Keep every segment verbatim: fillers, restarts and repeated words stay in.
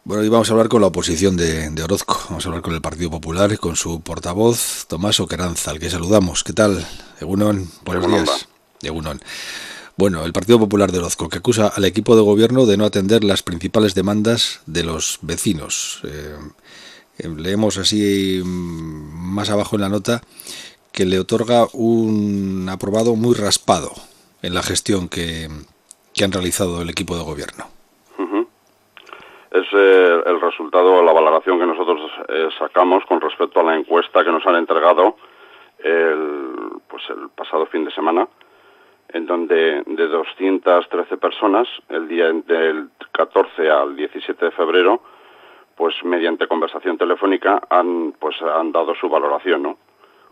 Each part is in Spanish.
Bueno, hoy vamos a hablar con la oposición de, de Orozco. Vamos a hablar con el Partido Popular y con su portavoz, Tomás Oqueranza, al que saludamos. ¿Qué tal? Egunon, buenos Egunon, días. Egunon. Bueno, el Partido Popular de Orozco, que acusa al equipo de gobierno de no atender las principales demandas de los vecinos. Eh, eh, leemos así mm, más abajo en la nota que le otorga un aprobado muy raspado en la gestión que, que han realizado el equipo de gobierno. Uh-huh. Es eh, el resultado, la valoración que nosotros eh, sacamos con respecto a la encuesta que nos han entregado el, pues el pasado fin de semana, en donde de doscientas trece personas, el día del catorce al diecisiete de febrero, pues mediante conversación telefónica han pues han dado su valoración, ¿no?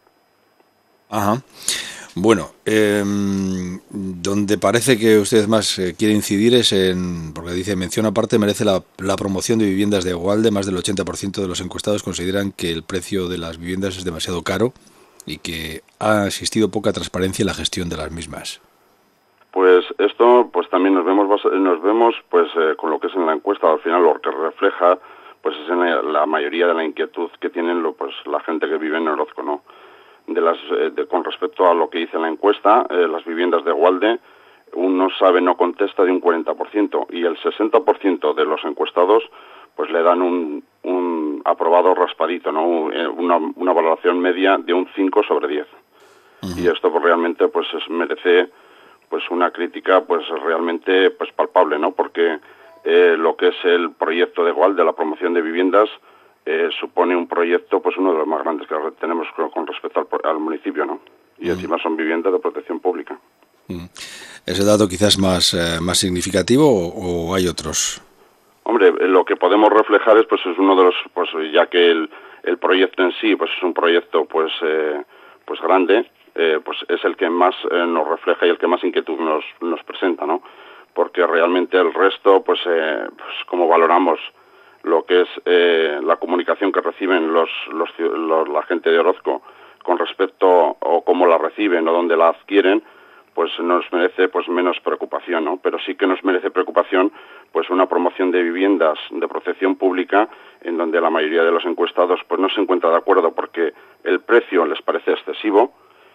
Ajá. Bueno, eh, donde parece que usted más eh, quiere incidir es en, porque dice, mención aparte merece la, la promoción de viviendas de Egualde. Más del ochenta por ciento de los encuestados consideran que el precio de las viviendas es demasiado caro y que ha existido poca transparencia en la gestión de las mismas. Pues esto, pues también nos vemos, nos vemos, pues eh, con lo que es en la encuesta, al final lo que refleja, pues es en la, la mayoría de la inquietud que tienen, lo, pues la gente que vive en Orozco, ¿no? De las, eh, de, con respecto a lo que dice la encuesta, eh, las viviendas de Egualde, uno sabe, no contesta de un cuarenta por ciento y el sesenta por ciento de los encuestados pues le dan un, un aprobado raspadito, ¿no? Una, una valoración media de un cinco sobre diez. Uh-huh. Y esto pues realmente pues es, merece pues una crítica pues realmente pues palpable, ¿no? Porque eh, lo que es el proyecto de Egualde, la promoción de viviendas, Eh, supone un proyecto, pues uno de los más grandes que tenemos con, con respecto al, al municipio, ¿no? Y mm. encima son viviendas de protección pública. Mm. ¿Ese dato quizás más eh, más significativo o, o hay otros? Hombre, lo que podemos reflejar es, pues, es uno de los, pues, ya que el, el proyecto en sí, pues, es un proyecto, pues, eh, pues grande, eh, pues, es el que más eh, nos refleja y el que más inquietud nos, nos presenta, ¿no? Porque realmente el resto, pues, eh, pues, como valoramos lo que es eh, la comunicación que reciben los, los, los la gente de Orozco con respecto o cómo la reciben o dónde la adquieren, pues nos merece pues menos preocupación, ¿no? Pero sí que nos merece preocupación pues una promoción de viviendas de protección pública en donde la mayoría de los encuestados pues no se encuentra de acuerdo porque el precio les parece excesivo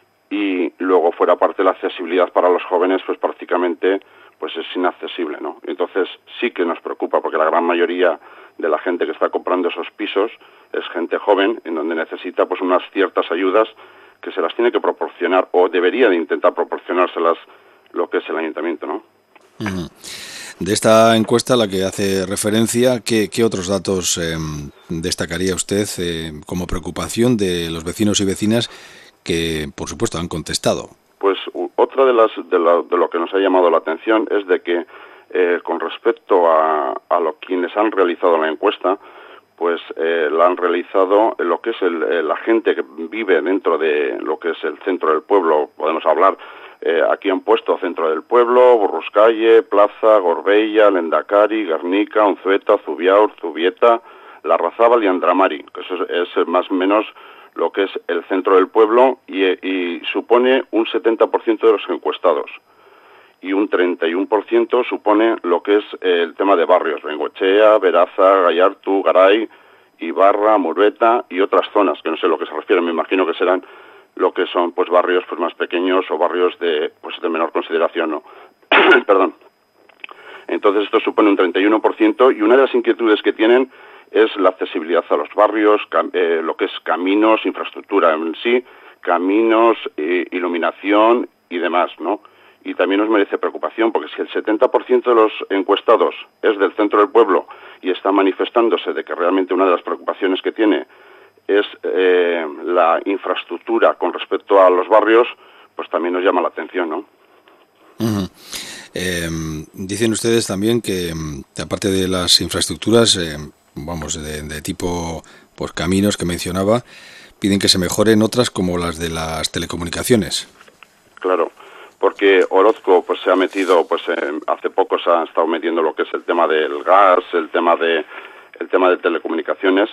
y luego fuera parte la accesibilidad para los jóvenes pues prácticamente pues es inaccesible, ¿no? Entonces sí que nos preocupa porque la gran mayoría de la gente que está comprando esos pisos es gente joven en donde necesita pues unas ciertas ayudas que se las tiene que proporcionar o debería de intentar proporcionárselas lo que es el ayuntamiento, ¿no? Uh-huh. De esta encuesta a la que hace referencia, ¿qué, qué otros datos eh, destacaría usted eh, como preocupación de los vecinos y vecinas que, por supuesto, han contestado? Pues otra de las de, la, de lo que nos ha llamado la atención es de que eh, con respecto a, a lo quienes han realizado la encuesta, pues eh, la han realizado lo que es el, eh, la gente que vive dentro de lo que es el centro del pueblo. Podemos hablar, eh, aquí han puesto centro del pueblo, Borruscalle, Plaza, Gorbella, Lendakari, Guernica, Unzueta, Zubiaur, Zubieta, Larrazábal y Andramari, que eso es, es más o menos lo que es el centro del pueblo y, y supone un setenta por ciento de los encuestados y un treinta y uno por ciento supone lo que es el tema de barrios, Bengoechea, Beraza, Gallartu, Garay, Ibarra, Murbeta y otras zonas, que no sé a lo que se refiere, me imagino que serán lo que son pues barrios pues más pequeños o barrios de pues de menor consideración, ¿no? Perdón. Entonces esto supone un treinta y uno por ciento y una de las inquietudes que tienen es la accesibilidad a los barrios, eh, lo que es caminos, infraestructura en sí, caminos, eh, iluminación y demás, ¿no? Y también nos merece preocupación porque si el setenta por ciento de los encuestados es del centro del pueblo y está manifestándose de que realmente una de las preocupaciones que tiene es eh, la infraestructura con respecto a los barrios, pues también nos llama la atención, ¿no? Uh-huh. Eh, dicen ustedes también que, aparte de las infraestructuras, eh, vamos, de, de tipo pues caminos que mencionaba, piden que se mejoren otras como las de las telecomunicaciones. Claro, porque Orozco pues se ha metido, pues eh, hace poco se ha estado metiendo lo que es el tema del gas, el tema de el tema de telecomunicaciones,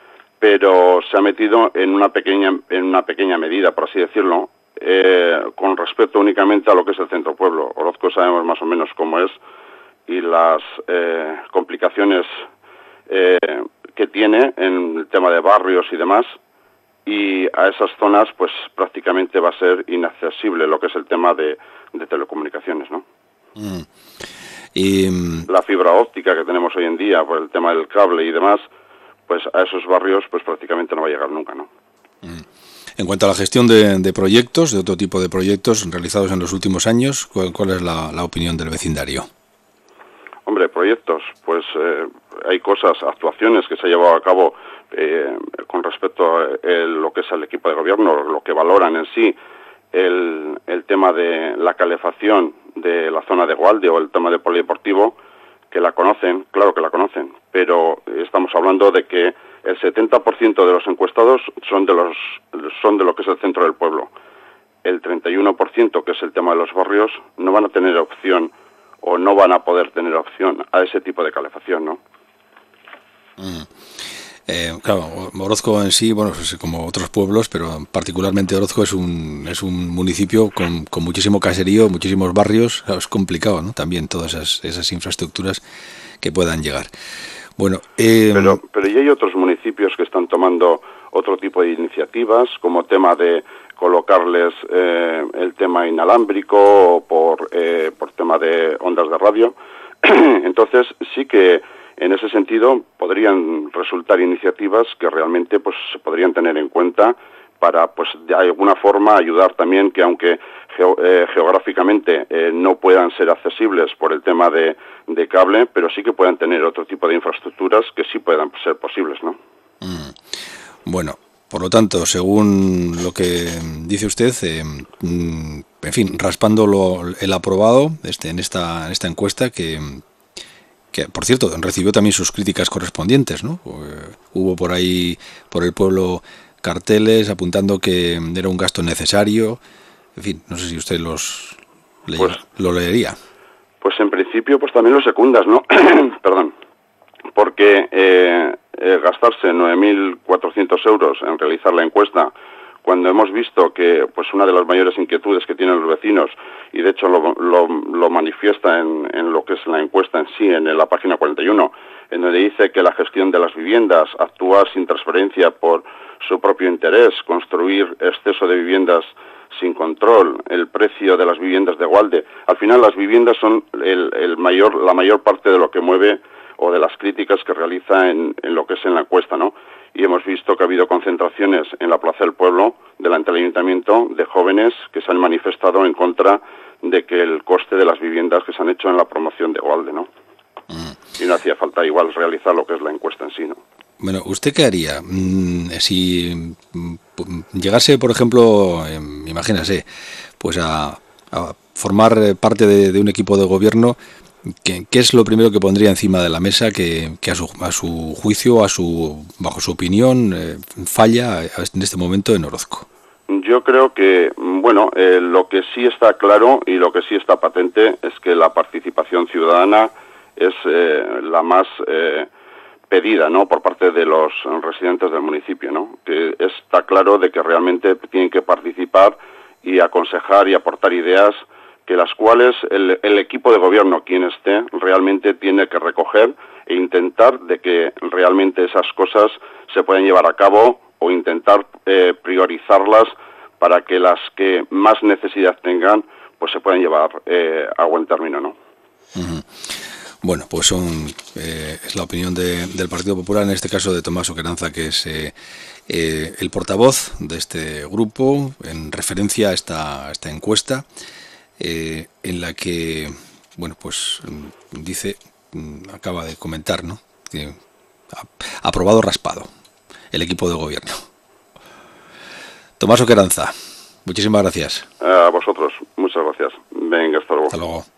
pero se ha metido en una pequeña en una pequeña medida, por así decirlo, eh, con respecto únicamente a lo que es el centro pueblo. Orozco sabemos más o menos cómo es y las eh, complicaciones eh, que tiene en el tema de barrios y demás, y a esas zonas pues prácticamente va a ser inaccesible lo que es el tema de, de telecomunicaciones, ¿no? Mm. Y la fibra óptica que tenemos hoy en día por el tema del cable y demás, pues a esos barrios pues prácticamente no va a llegar nunca, ¿no? Mm. En cuanto a la gestión de, de proyectos, de otro tipo de proyectos realizados en los últimos años, ¿cuál, cuál es la, la opinión del vecindario? Hombre, proyectos, pues eh, hay cosas, actuaciones que se han llevado a cabo eh, con respecto a el, lo que es el equipo de gobierno, lo que valoran en sí, el, el tema de la calefacción de la zona de Gualde o el tema de polideportivo, que la conocen, claro que la conocen, pero estamos hablando de que el setenta por ciento de los encuestados son de los son de lo que es el centro del pueblo. El treinta y uno por ciento, que es el tema de los barrios, no van a tener opción o no van a poder tener opción a ese tipo de calefacción, ¿no? Mm. Eh, claro, Orozco en sí, bueno, es como otros pueblos, pero particularmente Orozco es un es un municipio con, con muchísimo caserío, muchísimos barrios, es complicado, ¿no? También todas esas, esas infraestructuras que puedan llegar. Bueno, eh, pero pero ya hay otros municipios que están tomando otro tipo de iniciativas, como tema de colocarles eh, el tema inalámbrico por eh, por tema de ondas de radio. Entonces sí que en ese sentido podrían resultar iniciativas que realmente pues se podrían tener en cuenta para pues de alguna forma ayudar también que aunque geo, eh, geográficamente eh, no puedan ser accesibles por el tema de, de cable, pero sí que puedan tener otro tipo de infraestructuras que sí puedan ser posibles, ¿no? Mm. Bueno, por lo tanto, según lo que dice usted, eh, mm, en fin, raspando lo, el aprobado este, en esta en esta encuesta que que por cierto recibió también sus críticas correspondientes, ¿no? Eh, hubo por ahí por el pueblo carteles apuntando que era un gasto necesario, en fin, no sé si usted los le, pues, lo leería. Pues en principio pues también lo secundas, ¿no? Perdón, porque eh, eh, gastarse nueve mil cuatrocientos euros en realizar la encuesta, cuando hemos visto que pues una de las mayores inquietudes que tienen los vecinos, y de hecho lo, lo, lo manifiesta en, en lo que es la encuesta en sí, en la página cuarenta y uno, en donde dice que la gestión de las viviendas actúa sin transferencia por su propio interés, construir exceso de viviendas sin control, el precio de las viviendas de Gualde. Al final las viviendas son el, el mayor, la mayor parte de lo que mueve o de las críticas que realiza en, en lo que es en la encuesta, ¿no? Y hemos visto que ha habido concentraciones en la Plaza del Pueblo, delante del Ayuntamiento, de jóvenes que se han manifestado en contra de que el coste de las viviendas que se han hecho en la promoción de Gualde, ¿no? Mm. Y no hacía falta igual realizar lo que es la encuesta en sí, ¿no? Bueno, ¿usted qué haría? Mm, si mm, llegase, por ejemplo, eh, imagínese, pues a, a formar parte de, de un equipo de gobierno, ¿qué, qué es lo primero que pondría encima de la mesa que, que a, su, a su juicio, a su bajo su opinión, eh, falla en este momento en Orozco? Yo creo que, bueno, eh, lo que sí está claro y lo que sí está patente es que la participación ciudadana es eh, la más eh, pedida, ¿no?, por parte de los residentes del municipio, ¿no? Que está claro de que realmente tienen que participar y aconsejar y aportar ideas que las cuales el, el equipo de gobierno, quien esté, realmente tiene que recoger e intentar de que realmente esas cosas se puedan llevar a cabo o intentar eh, priorizarlas para que las que más necesidad tengan pues se puedan llevar eh, a buen término, ¿no? Uh-huh. Bueno, pues son eh, es la opinión de, del Partido Popular, en este caso de Tomás Oqueranza, que es eh, eh, el portavoz de este grupo, en referencia a esta, a esta encuesta, eh, en la que, bueno, pues dice, acaba de comentar, ¿no?, que ha aprobado raspado el equipo de gobierno. Tomás Oqueranza, muchísimas gracias. A vosotros, muchas gracias. Venga, hasta luego. Hasta luego.